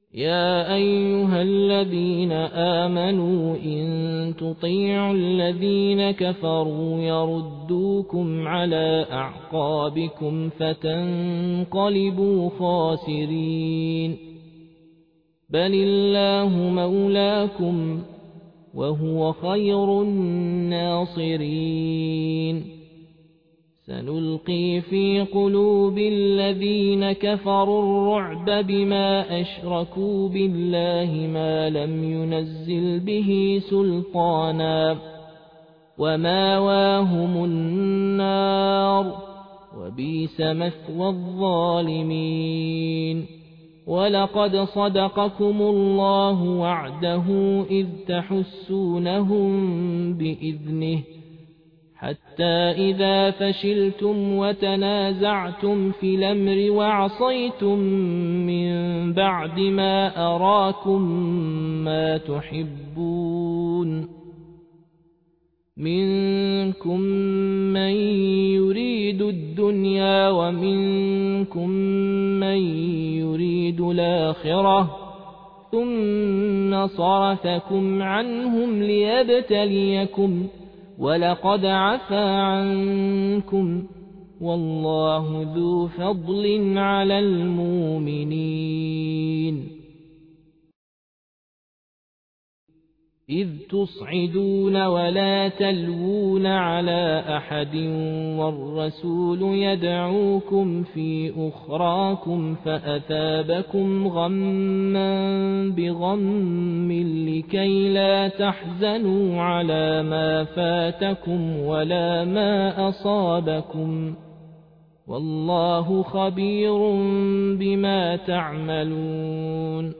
يا أيها الذين آمنوا إن تطيعوا الذين كفروا يردوكم على أعقابكم فتنقلبوا خاسرين بل الله مولاكم وهو خير الناصرين سنلقي في قلوب الذين كفروا الرعب بما أشركوا بالله ما لم ينزل به سلطانا وماواهم النار وبئس مثوى الظالمين ولقد صدقكم الله وعده إذ تحسونهم بإذنه حتى إذا فشلتم وتنازعتم في الأمر وعصيتم من بعد ما أراكم ما تحبون منكم من يريد الدنيا ومنكم من يريد الآخرة ثم صرفكم عنهم ليبتليكم ولقد عفا عنكم والله ذو فضل على المؤمنين إذ تصعدون ولا تلوون على أحد والرسول يدعوكم في أخراكم فأثابكم غما بغم لكي لا تحزنوا على ما فاتكم ولا ما أصابكم والله خبير بما تعملون